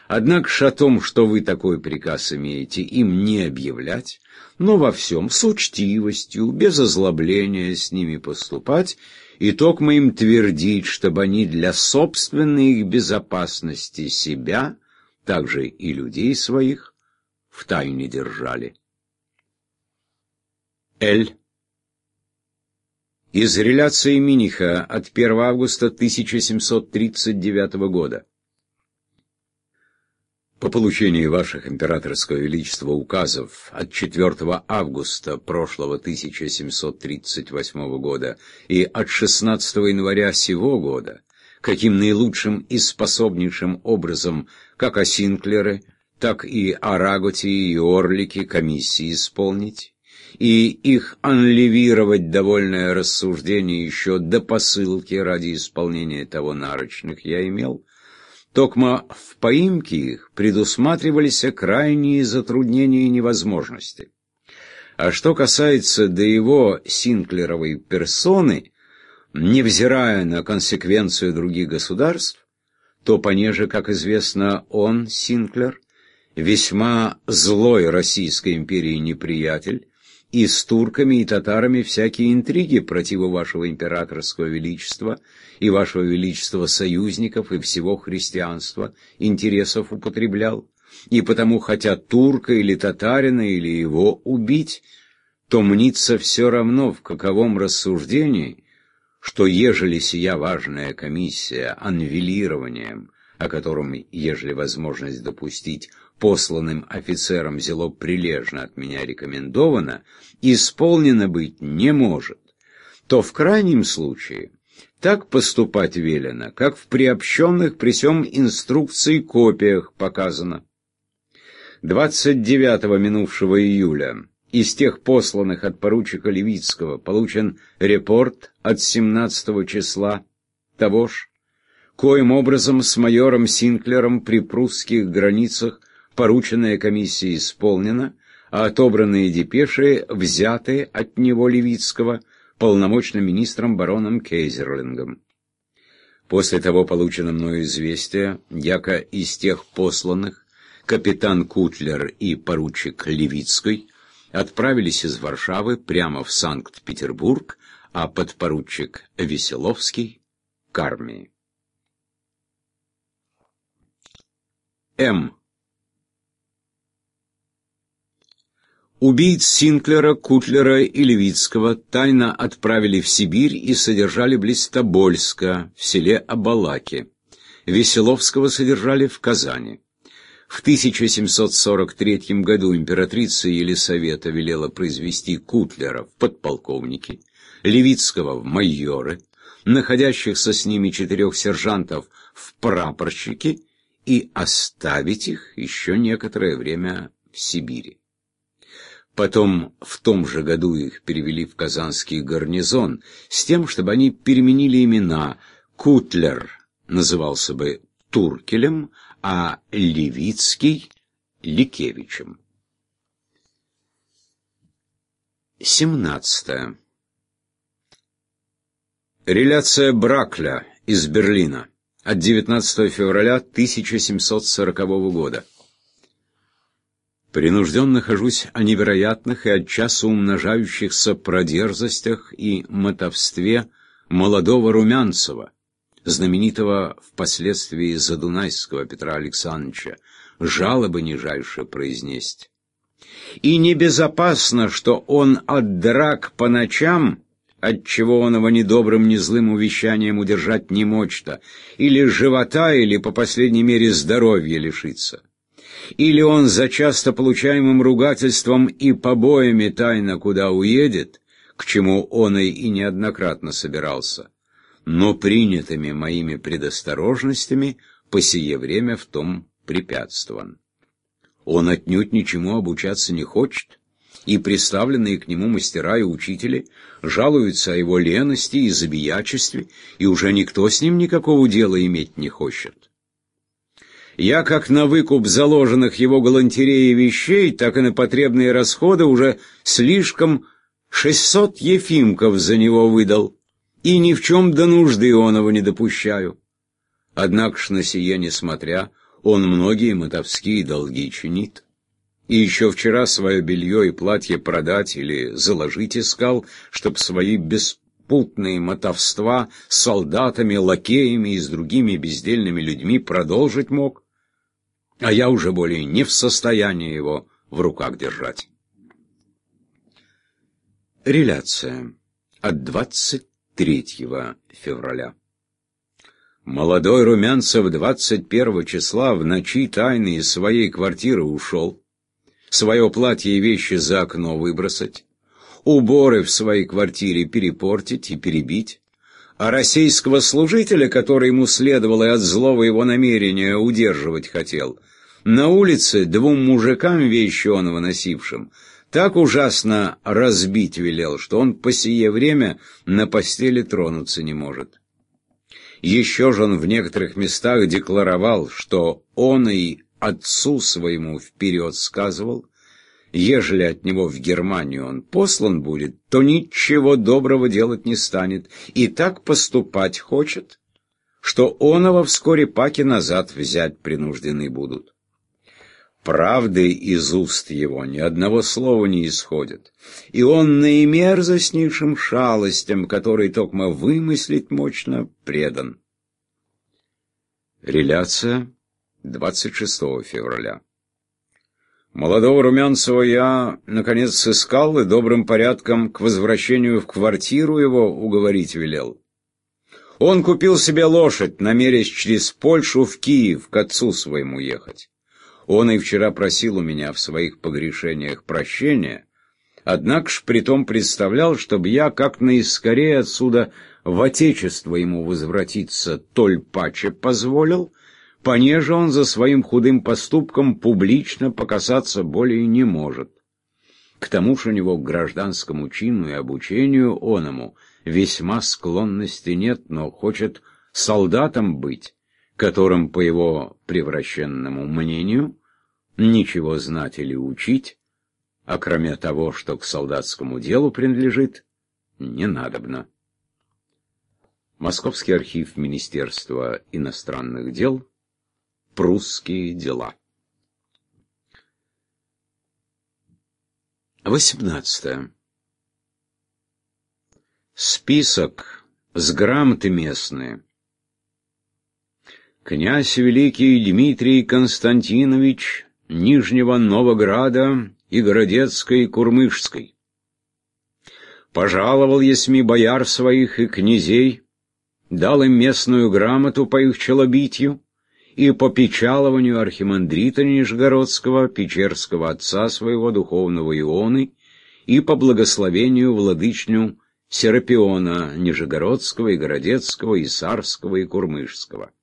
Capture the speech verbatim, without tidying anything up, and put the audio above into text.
Однако ж о том, что вы такой приказ имеете, им не объявлять, но во всем с учтивостью, без озлобления с ними поступать, и токмо им твердить, чтобы они для собственной их безопасности себя, также и людей своих, в тайне держали. Л. Из реляции Миниха от первого августа тысяча семьсот тридцать девятого года. По получении ваших императорского величества указов от четвёртого августа прошлого тысяча семьсот тридцать восьмого года и от шестнадцатого января сего года, каким наилучшим и способнейшим образом как о Синклере, так и о Раготе и Орлике комиссии исполнить, и их аннулировать довольное рассуждение еще до посылки ради исполнения того нарочных я имел, токмо в поимке их предусматривались крайние затруднения и невозможности. А что касается до его Синклеровой персоны, невзирая на консеквенцию других государств, то понеже, как известно, он, Синклер, весьма злой Российской империи неприятель, и с турками и татарами всякие интриги против вашего императорского величества и вашего величества союзников и всего христианства интересов употреблял, и потому, хотя турка или татарина или его убить, то мнится все равно в каковом рассуждении, что ежели сия важная комиссия аннивелированием, о котором, ежели возможность допустить, посланным офицерам зело прилежно от меня рекомендовано, исполнено быть не может, то в крайнем случае так поступать велено, как в приобщенных при сём инструкции копиях показано. двадцать девятого минувшего июля из тех посланных от поручика Левицкого получен репорт от семнадцатого числа того ж, коим образом с майором Синклером при прусских границах порученная комиссия исполнена, а отобранные депеши взяты от него Левицкого полномочным министром бароном Кейзерлингом. После того получено мною известие, яко из тех посланных капитан Кутлер и поручик Левицкий отправились из Варшавы прямо в Санкт-Петербург, а подпоручик Веселовский к армии. М. Убийц Синклера, Кутлера и Левицкого тайно отправили в Сибирь и содержали близ Тобольска, в селе Абалаки. Веселовского содержали в Казани. В тысяча семьсот сорок третьем году императрица Елисавета велела произвести Кутлера в подполковники, Левицкого в майоры, находящихся с ними четырех сержантов в прапорщики и оставить их еще некоторое время в Сибири. Потом в том же году их перевели в Казанский гарнизон с тем, чтобы они переменили имена. Кутлер назывался бы Туркелем, а Левицкий — Ликевичем. семнадцатое. Реляция Бракля из Берлина от девятнадцатого февраля тысяча семьсот сорокового года. Принужден нахожусь о невероятных и отчасу умножающихся продерзостях и мотовстве молодого Румянцева, знаменитого впоследствии Задунайского Петра Александровича, жалобы нижайше произнести. И небезопасно, что он от драк по ночам, отчего он его ни добрым, ни злым увещанием удержать не мочь-то, или живота, или, по последней мере, здоровья лишится. Или он за часто получаемым ругательством и побоями тайно куда уедет, к чему он и неоднократно собирался, но принятыми моими предосторожностями по сие время в том препятствован. Он отнюдь ничему обучаться не хочет, и приставленные к нему мастера и учители жалуются о его лености и забиячестве, и уже никто с ним никакого дела иметь не хочет. Я как на выкуп заложенных его галантереей вещей, так и на потребные расходы уже слишком шестьсот ефимков за него выдал, и ни в чем до нужды оного не допущаю. Однако ж на сие несмотря, Он многие мотовские долги чинит. И еще вчера свое белье и платье продать или заложить искал, чтоб свои беспутные мотовства с солдатами, лакеями и с другими бездельными людьми продолжить мог, а я уже более не в состоянии его в руках держать. Реляция от двадцать третьего февраля. Молодой Румянцев двадцать первого числа в ночи тайно из своей квартиры ушел, свое платье и вещи за окно выбросить, уборы в своей квартире перепортить и перебить, а российского служителя, который ему следовало и от злого его намерения удерживать хотел, на улице двум мужикам вещи оного носившим так ужасно разбить велел, что он по сие время на постели тронуться не может. Еще же он в некоторых местах декларовал, что он и отцу своему вперед сказывал, ежели от него в Германию он послан будет, то ничего доброго делать не станет, и так поступать хочет, что оного вскоре паки назад взять принуждены будут. Правды из уст его ни одного слова не исходит, и он наимерзостнейшим шалостям, которые токмо вымыслить мощно, предан. Реляция двадцать шестого февраля. Молодого Румянцева я, наконец, сыскал и добрым порядком к возвращению в квартиру его уговорить велел. Он купил себе лошадь, намерясь через Польшу в Киев к отцу своему ехать. Он и вчера просил у меня в своих погрешениях прощения, однако ж притом представлял, чтобы я как наискорее отсюда в отечество ему возвратиться толь паче позволил, понеже он за своим худым поступком публично показаться более не может. К тому же у него к гражданскому чину и обучению оному весьма склонности нет, но хочет солдатом быть, которым, по его превращенному мнению, ничего знать или учить, а кроме того, что к солдатскому делу принадлежит, не надобно. Московский архив Министерства иностранных дел. Прусские дела. восемнадцатое. Список с грамоты местные. Князь великий Дмитрий Константинович Нижнего Новограда и Городецкой Курмышской. Пожаловал есми бояр своих и князей, дал им местную грамоту по их челобитью и по печалованию архимандрита Нижегородского, печерского отца своего духовного Ионы, и по благословению владычню Серапиона Нижегородского и Городецкого и Сарского и Курмышского.